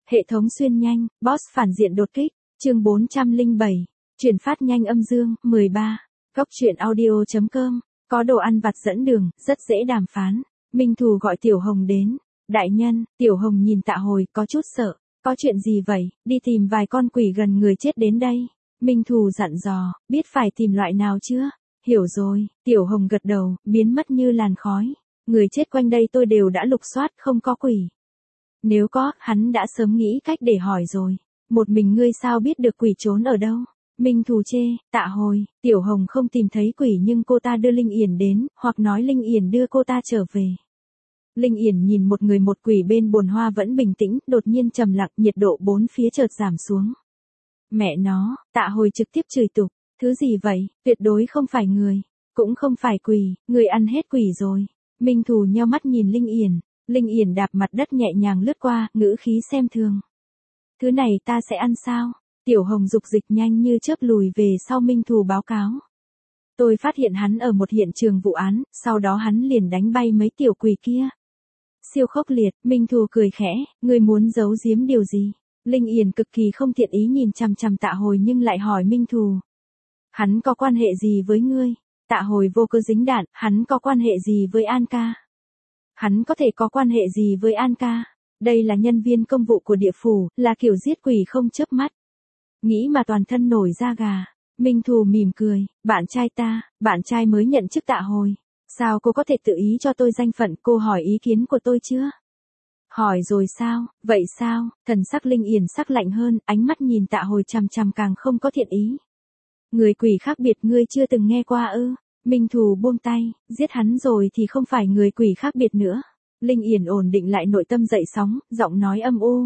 Hệ thống xuyên nhanh, boss phản diện đột kích, chương 407, chuyển phát nhanh âm dương, 13, Cốc truyện audio.com, có đồ ăn vặt dẫn đường, rất dễ đàm phán. Minh Thù gọi Tiểu Hồng đến. Đại nhân, Tiểu Hồng nhìn Tạ Hồi, có chút sợ. Có chuyện gì vậy, đi tìm vài con quỷ gần người chết đến đây. Minh Thù dặn dò, biết phải tìm loại nào chưa? Hiểu rồi, Tiểu Hồng gật đầu, biến mất như làn khói. Người chết quanh đây tôi đều đã lục soát, không có quỷ. Nếu có, hắn đã sớm nghĩ cách để hỏi rồi. Một mình ngươi sao biết được quỷ trốn ở đâu? Minh Thù chê, Tạ Hồi, Tiểu Hồng không tìm thấy quỷ nhưng cô ta đưa Linh Yển đến, hoặc nói Linh Yển đưa cô ta trở về. Linh Yển nhìn một người một quỷ bên bồn hoa vẫn bình tĩnh, đột nhiên trầm lặng, nhiệt độ bốn phía chợt giảm xuống. Mẹ nó, Tạ Hồi trực tiếp chửi tục, thứ gì vậy, tuyệt đối không phải người, cũng không phải quỷ, người ăn hết quỷ rồi. Minh Thù nheo mắt nhìn Linh Yển. Linh Yển đạp mặt đất nhẹ nhàng lướt qua, ngữ khí xem thường. Thứ này ta sẽ ăn sao? Tiểu Hồng dục dịch nhanh như chớp lùi về sau Minh Thù báo cáo. Tôi phát hiện hắn ở một hiện trường vụ án, sau đó hắn liền đánh bay mấy tiểu quỷ kia. Siêu khốc liệt, Minh Thù cười khẽ, ngươi muốn giấu giếm điều gì? Linh Yển cực kỳ không thiện ý nhìn chằm chằm Tạ Hồi nhưng lại hỏi Minh Thù. Hắn có quan hệ gì với ngươi? Tạ Hồi vô cớ dính đạn, hắn có quan hệ gì với An ca? Hắn có thể có quan hệ gì với An ca? Đây là nhân viên công vụ của địa phủ, là kiểu giết quỷ không chớp mắt. Nghĩ mà toàn thân nổi da gà. Minh Thù mỉm cười, bạn trai mới nhận chức Tạ Hồi. Sao cô có thể tự ý cho tôi danh phận, cô hỏi ý kiến của tôi chưa? Hỏi rồi sao, vậy sao? Thần sắc Linh Yển sắc lạnh hơn, ánh mắt nhìn Tạ Hồi chằm chằm càng không có thiện ý. Người quỷ khác biệt ngươi chưa từng nghe qua ư? Minh Thù buông tay, giết hắn rồi thì không phải người quỷ khác biệt nữa. Linh Yển ổn định lại nội tâm dậy sóng, giọng nói âm u.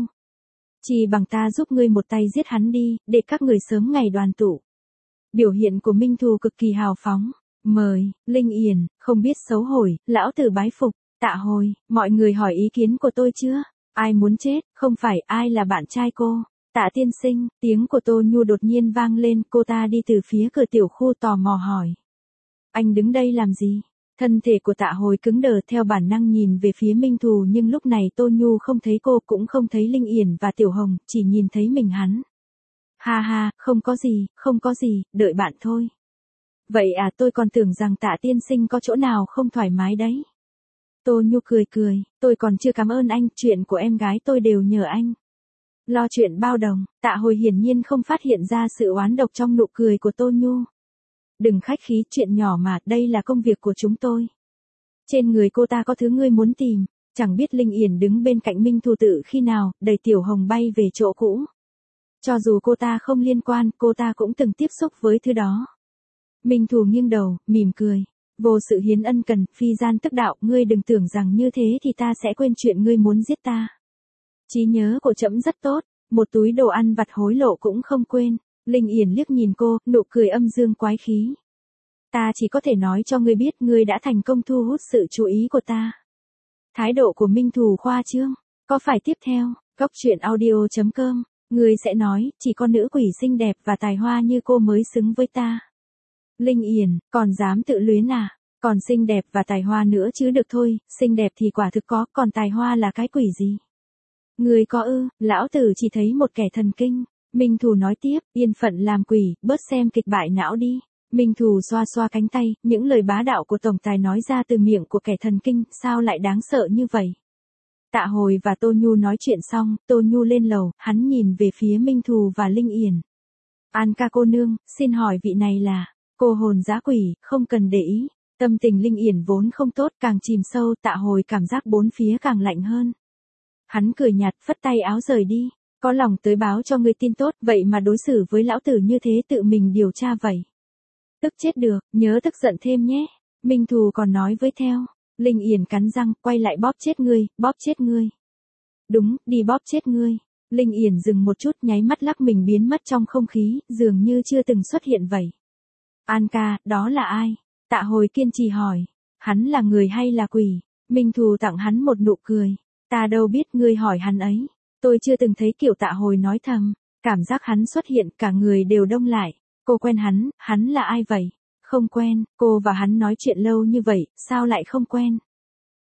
Chỉ bằng ta giúp ngươi một tay giết hắn đi, để các người sớm ngày đoàn tụ. Biểu hiện của Minh Thù cực kỳ hào phóng. Mời, Linh Yển, không biết xấu hổ, lão tử bái phục. Tạ Hồi, mọi người hỏi ý kiến của tôi chưa? Ai muốn chết, không phải ai là bạn trai cô? Tạ tiên sinh, tiếng của Tô Nhu đột nhiên vang lên, cô ta đi từ phía cửa tiểu khu tò mò hỏi. Anh đứng đây làm gì? Thân thể của Tạ Hồi cứng đờ theo bản năng nhìn về phía Minh Thù nhưng lúc này Tô Nhu không thấy cô cũng không thấy Linh Yển và Tiểu Hồng, chỉ nhìn thấy mình hắn. Ha ha, không có gì, đợi bạn thôi. Vậy à, tôi còn tưởng rằng Tạ tiên sinh có chỗ nào không thoải mái đấy. Tô Nhu cười, tôi còn chưa cảm ơn anh, chuyện của em gái tôi đều nhờ anh. Lo chuyện bao đồng, Tạ Hồi hiển nhiên không phát hiện ra sự oán độc trong nụ cười của Tô Nhu. Đừng khách khí, chuyện nhỏ mà, đây là công việc của chúng tôi. Trên người cô ta có thứ ngươi muốn tìm, chẳng biết Linh Yển đứng bên cạnh Minh Thù tự khi nào, đẩy Tiểu Hồng bay về chỗ cũ. Cho dù cô ta không liên quan, cô ta cũng từng tiếp xúc với thứ đó. Minh Thù nghiêng đầu, mỉm cười. Vô sự hiến ân cần, phi gian tức đạo, ngươi đừng tưởng rằng như thế thì ta sẽ quên chuyện ngươi muốn giết ta. Trí nhớ của trẫm rất tốt, một túi đồ ăn vặt hối lộ cũng không quên. Linh Yển liếc nhìn cô, nụ cười âm dương quái khí. Ta chỉ có thể nói cho ngươi biết ngươi đã thành công thu hút sự chú ý của ta. Thái độ của Minh Thù khoa trương, có phải tiếp theo, Cốc truyện audio.com, ngươi sẽ nói, chỉ có nữ quỷ xinh đẹp và tài hoa như cô mới xứng với ta. Linh Yển, còn dám tự luyến à? Còn xinh đẹp và tài hoa nữa chứ được thôi, xinh đẹp thì quả thực có, còn tài hoa là cái quỷ gì? Ngươi có ư, lão tử chỉ thấy một kẻ thần kinh. Minh Thù nói tiếp, yên phận làm quỷ, bớt xem kịch bại não đi. Minh Thù xoa xoa cánh tay, những lời bá đạo của tổng tài nói ra từ miệng của kẻ thần kinh, sao lại đáng sợ như vậy? Tạ Hồi và Tô Nhu nói chuyện xong, Tô Nhu lên lầu, hắn nhìn về phía Minh Thù và Linh Yển. An ca cô nương, xin hỏi vị này là, cô hồn dã quỷ, không cần để ý. Tâm tình Linh Yển vốn không tốt, càng chìm sâu, Tạ Hồi cảm giác bốn phía càng lạnh hơn. Hắn cười nhạt, phất tay áo rời đi. Có lòng tới báo cho ngươi tin tốt, vậy mà đối xử với lão tử như thế, tự mình điều tra vậy. Tức chết được, nhớ tức giận thêm nhé. Minh Thù còn nói với theo. Linh Yển cắn răng, quay lại bóp chết ngươi. Đúng, đi bóp chết ngươi. Linh Yển dừng một chút, nháy mắt lắc mình biến mất trong không khí, dường như chưa từng xuất hiện vậy. An ca, đó là ai? Tạ Hồi kiên trì hỏi. Hắn là người hay là quỷ? Minh Thù tặng hắn một nụ cười. Ta đâu biết, ngươi hỏi hắn ấy. Tôi chưa từng thấy kiểu Tạ Hồi nói thầm. Cảm giác hắn xuất hiện, cả người đều đông lại. Cô quen hắn là ai vậy? Không quen, cô và hắn nói chuyện lâu như vậy, sao lại không quen?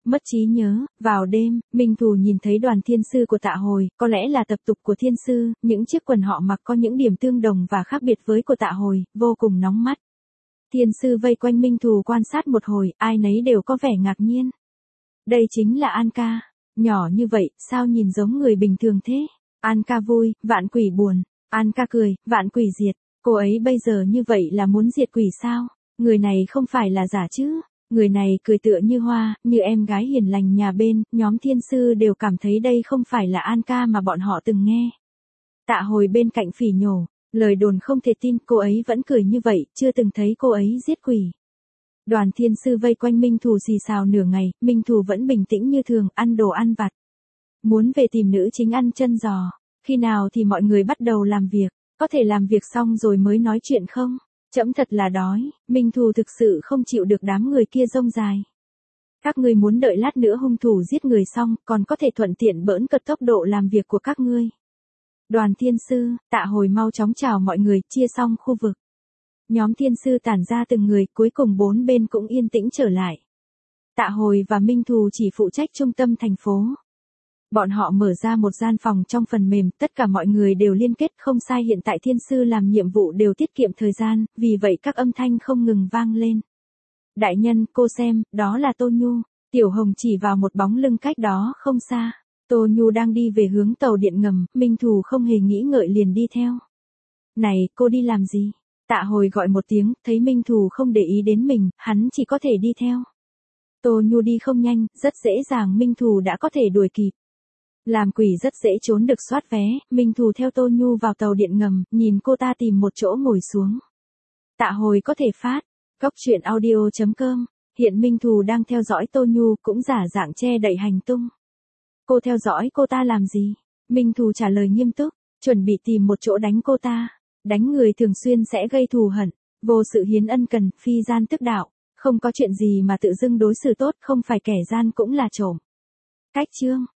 Mất trí nhớ, vào đêm, Minh Thù nhìn thấy đoàn thiên sư của Tạ Hồi, có lẽ là tập tục của thiên sư, những chiếc quần họ mặc có những điểm tương đồng và khác biệt với của Tạ Hồi, vô cùng nóng mắt. Thiên sư vây quanh Minh Thù quan sát một hồi, ai nấy đều có vẻ ngạc nhiên. Đây chính là An ca, nhỏ như vậy, sao nhìn giống người bình thường thế? An ca vui, vạn quỷ buồn. An ca cười, vạn quỷ diệt. Cô ấy bây giờ như vậy là muốn diệt quỷ sao? Người này không phải là giả chứ? Người này cười tựa như hoa, như em gái hiền lành nhà bên, nhóm thiên sư đều cảm thấy đây không phải là An ca mà bọn họ từng nghe. Tạ Hồi bên cạnh phỉ nhổ, lời đồn không thể tin, cô ấy vẫn cười như vậy, chưa từng thấy cô ấy giết quỷ. Đoàn thiên sư vây quanh Minh Thù xì xào nửa ngày, Minh Thù vẫn bình tĩnh như thường, ăn đồ ăn vặt. Muốn về tìm nữ chính ăn chân giò, khi nào thì mọi người bắt đầu làm việc, có thể làm việc xong rồi mới nói chuyện không? Trẫm thật là đói, Minh Thù thực sự không chịu được đám người kia rông dài. Các ngươi muốn đợi lát nữa hung thủ giết người xong, còn có thể thuận tiện bỡn cợt tốc độ làm việc của các ngươi. Đoàn thiên sư, Tạ Hồi mau chóng chào mọi người, chia xong khu vực. Nhóm thiên sư tản ra từng người, cuối cùng bốn bên cũng yên tĩnh trở lại. Tạ Hồi và Minh Thù chỉ phụ trách trung tâm thành phố. Bọn họ mở ra một gian phòng trong phần mềm, tất cả mọi người đều liên kết, không sai, hiện tại thiên sư làm nhiệm vụ đều tiết kiệm thời gian, vì vậy các âm thanh không ngừng vang lên. Đại nhân, cô xem, đó là Tô Nhu. Tiểu Hồng chỉ vào một bóng lưng cách đó không xa. Tô Nhu đang đi về hướng tàu điện ngầm, Minh Thù không hề nghĩ ngợi liền đi theo. Này, cô đi làm gì? Tạ Hồi gọi một tiếng, thấy Minh Thù không để ý đến mình, hắn chỉ có thể đi theo. Tô Nhu đi không nhanh, rất dễ dàng Minh Thù đã có thể đuổi kịp. Làm quỷ rất dễ trốn được soát vé, Minh Thù theo Tô Nhu vào tàu điện ngầm, nhìn cô ta tìm một chỗ ngồi xuống. Tạ Hồi có thể phát. Cóc truyện audio.com. Hiện Minh Thù đang theo dõi Tô Nhu, cũng giả dạng che đậy hành tung. Cô theo dõi cô ta làm gì? Minh Thù trả lời nghiêm túc, chuẩn bị tìm một chỗ đánh cô ta. Đánh người thường xuyên sẽ gây thù hận, vô sự hiến ân cần, phi gian tức đạo. Không có chuyện gì mà tự dưng đối xử tốt, không phải kẻ gian cũng là trộm. Cách chương.